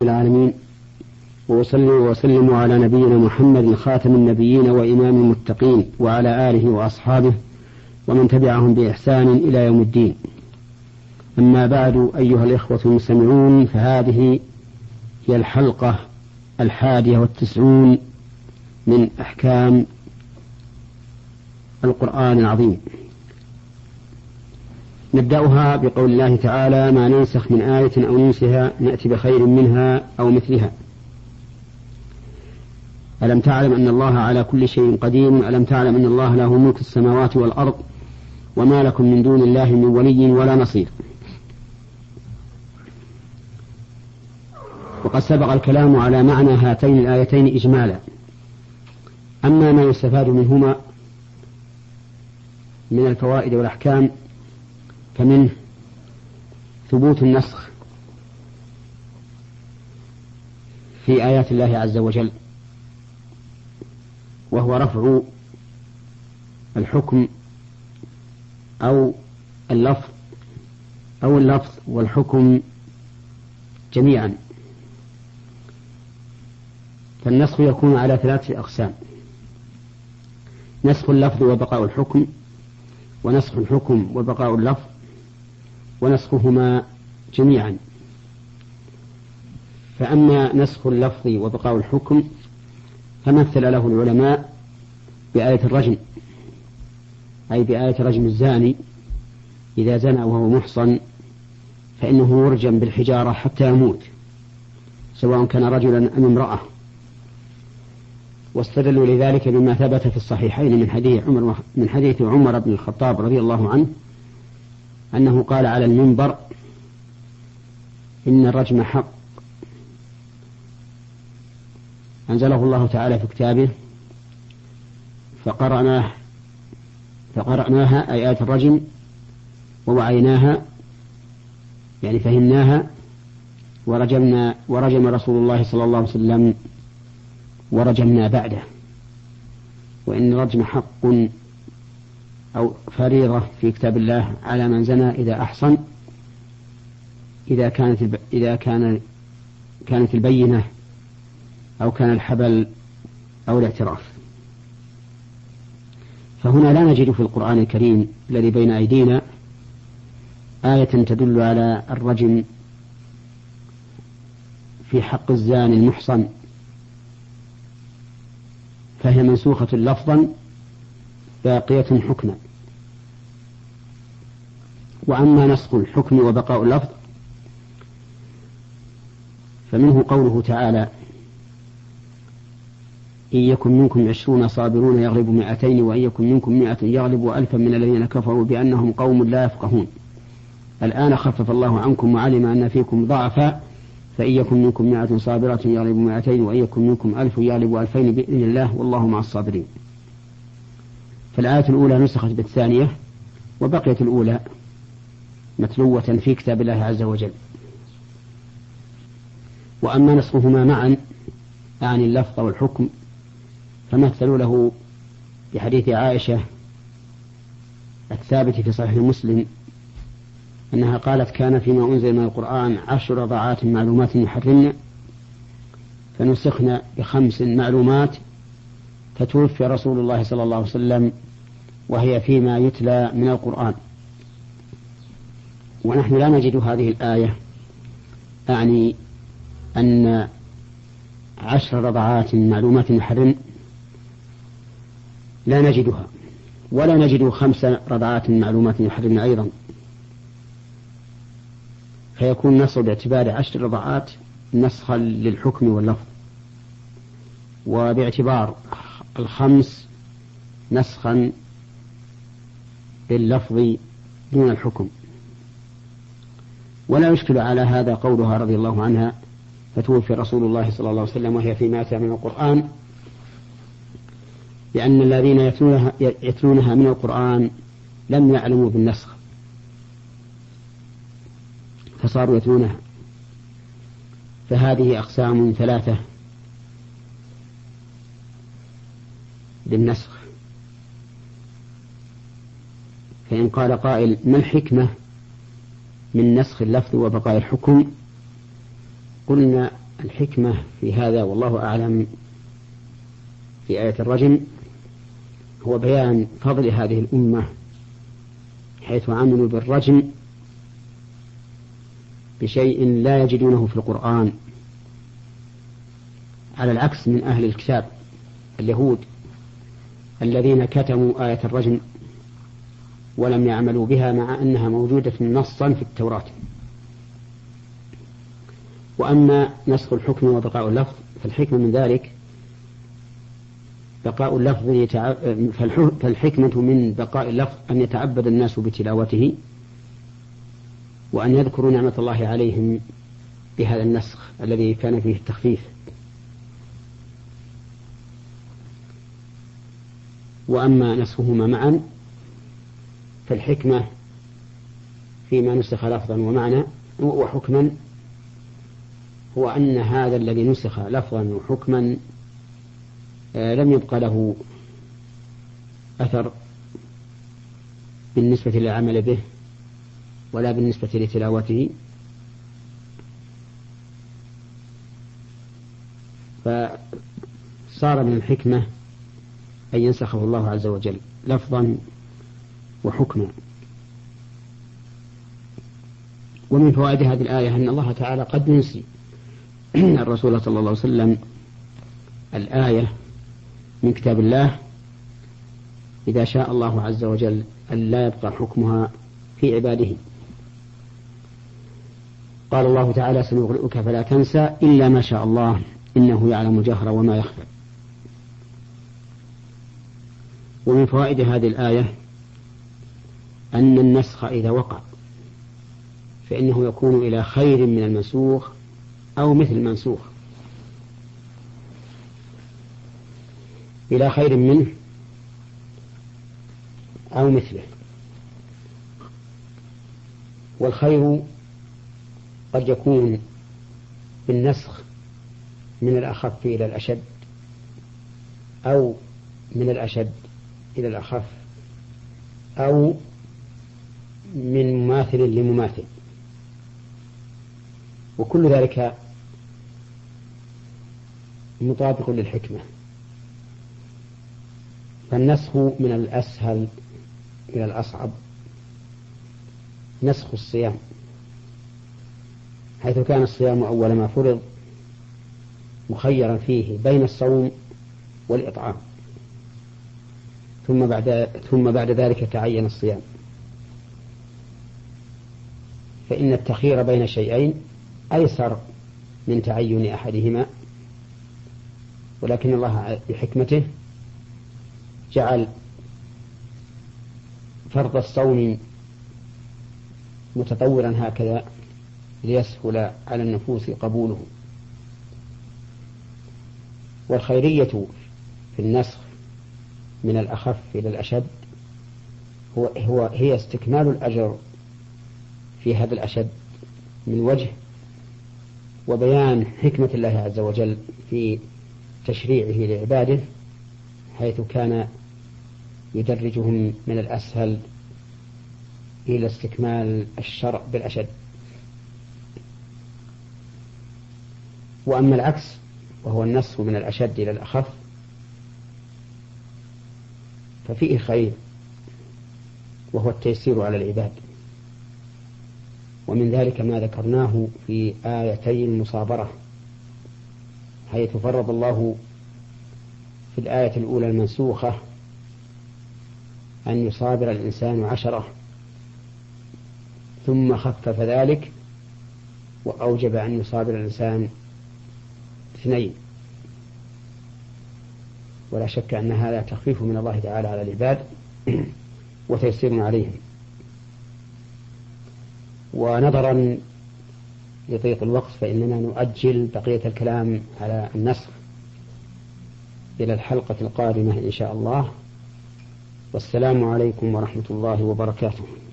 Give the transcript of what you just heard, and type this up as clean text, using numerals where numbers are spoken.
العالمين، وأصلي وأسلم على نبينا محمد خاتم النبيين وإمام المتقين وعلى آله وأصحابه ومن تبعهم بإحسان إلى يوم الدين. أما بعد، أيها الإخوة المستمعون، فهذه هي الحلقة 91 من أحكام القرآن العظيم. نبدأها بقول الله تعالى: ما ننسخ من آية أو ننسها نأتي بخير منها أو مثلها. ألم تعلم أن الله على كل شيء قدير؟ ألم تعلم أن الله له ملك السماوات والأرض وما لكم من دون الله من ولي ولا نصير. وقد سبق الكلام على معنى هاتين الآيتين إجمالا. أما ما يستفاد منهما من الفوائد والأحكام فمنه ثبوت النسخ في آيات الله عز وجل، وهو رفع الحكم أو اللفظ والحكم جميعا. فالنسخ يكون على 3 أقسام: نسخ اللفظ وبقاء الحكم، ونسخ الحكم وبقاء اللفظ، ونسخهما جميعا. فأما نسخ اللفظ وبقاء الحكم فمثل له العلماء بآية الرجم، أي بآية رجم الزاني إذا زنى وهو محصن فإنه يرجم بالحجارة حتى يموت، سواء كان رجلا أم امرأة. واستدلوا لذلك بما ثبت في الصحيحين من حديث عمر بن الخطاب رضي الله عنه أنه قال على المنبر: إن الرجم حق، أنزله الله تعالى في كتابه، فقرأناها أي آيات الرجم ووعيناها، يعني فهمناها، ورجم رسول الله صلى الله عليه وسلم ورجمنا بعده. وإن الرجم حق أو فريضة في كتاب الله على من زنى إذا أحصن، إذا كانت البينة أو كان الحبل أو الاعتراف. فهنا لا نجد في القرآن الكريم الذي بين أيدينا آية تدل على الرجم في حق الزاني المحصن، فهي منسوخة لفظا باقية حكما. وأما نسخ الحكم وبقاء اللفظ فمنه قوله تعالى: إن يكن منكم 20 صابرون يغلبوا 200، وإن يكن منكم 100 يغلبوا 1000 من الذين كفروا بأنهم قوم لا يفقهون. الآن خفف الله عنكم وعلم أن فيكم ضعفا، فإن يكن منكم 100 صابرة يغلبوا 200، وإن يكن منكم 1000 يغلبوا 2000 بإذن الله والله مع الصابرين. فالآية الأولى نسخت بالثانية، وبقيت الأولى متلوة في كتاب الله عز وجل. وأما نسخهما معا عن اللفظ والحكم فمثلوا له بحديث عائشة الثابت في صحيح مسلم أنها قالت: كان فيما أنزل من القرآن 10 رضعات معلومات يحرمن، فنسخنا ب5 معلومات، فتوفي رسول الله صلى الله عليه وسلم وهي فيما يتلى من القرآن. ونحن لا نجد هذه الآية، أعني أن 10 رضعات معلومات يحرمن لا نجدها، ولا نجد 5 رضعات معلومات يحرمن أيضا. فيكون نص باعتبار 10 رضعات نسخا للحكم واللفظ، وباعتبار 5 نسخا لللفظ دون الحكم. ولا يشكل على هذا قولها رضي الله عنها: فتوفي رسول الله صلى الله عليه وسلم وهي فيما يتلى من القرآن، لأن الذين يتلونها من القرآن لم يعلموا بالنسخ فصاروا يتلونها. فهذه أقسام 3 للنسخ. فإن قال قائل: ما الحكمة من نسخ اللفظ وبقاء الحكم؟ قلنا الحكمة في هذا والله أعلم في آية الرجم هو بيان فضل هذه الأمة حيث عملوا بالرجم بشيء لا يجدونه في القرآن، على العكس من أهل الكتاب اليهود الذين كتموا آية الرجم ولم يعملوا بها مع أنها موجودة نصا في التوراة. وأما نسخ الحكم وبقاء اللفظ فالحكمة من ذلك بقاء اللفظ فالحكمة من بقاء اللفظ أن يتعبد الناس بتلاوته وأن يذكروا نعمة الله عليهم بهذا النسخ الذي كان فيه التخفيف. وأما نسخهما معا فالحكمة فيما نسخ لفظا ومعنى وحكما هو أن هذا الذي نسخ لفظا وحكما لم يبق له أثر بالنسبة للعمل به ولا بالنسبة لتلاوته، فصار من الحكمة أن ينسخه الله عز وجل لفظا وحكما. ومن فوائد هذه الآية أن الله تعالى قد ينسي الرسول صلى الله عليه وسلم الآية من كتاب الله إذا شاء الله عز وجل أن لا يبقى حكمها في عباده. قال الله تعالى: سنقرئك فلا تنسى إلا ما شاء الله إنه يعلم الجهر وما يخفى. ومن فوائد هذه الآية أن النسخ إذا وقع فإنه يكون إلى خير من المنسوخ أو مثل المنسوخ، إلى خير منه أو مثله. والخير قد يكون بالنسخ من الأخف إلى الأشد أو من الأشد إلى الأخف أو من مماثل لمماثل، وكل ذلك مطابق للحكمة. فالنسخ من الأسهل إلى الأصعب نسخ الصيام، حيث كان الصيام أول ما فرض مخيرا فيه بين الصوم والإطعام، ثم بعد ذلك تعين الصيام، فإن التخيير بين شيئين أيسر من تعين أحدهما، ولكن الله بحكمته جعل فرض الصوم متطورا هكذا ليسهل على النفوس قبوله. والخيرية في النسخ من الأخف إلى الأشد هي استكمال الأجر في هذا الأشد من وجه، وبيان حكمة الله عز وجل في تشريعه لعباده، حيث كان يدرجهم من الأسهل إلى استكمال الشرع بالأشد. وأما العكس وهو النسخ من الأشد إلى الأخف ففيه خير، وهو التيسير على العباد، ومن ذلك ما ذكرناه في آيتي المصابرة، حيث فرض الله في الآية الأولى المنسوخة أن يصابر الإنسان 10، ثم خفف ذلك وأوجب أن يصابر الإنسان 2. ولا شك أن هذا تخفيف من الله تعالى على العباد وتيسير عليهم. ونظرا لضيق الوقت فإننا نؤجل بقية الكلام على النسخ إلى الحلقة القادمة إن شاء الله. والسلام عليكم ورحمة الله وبركاته.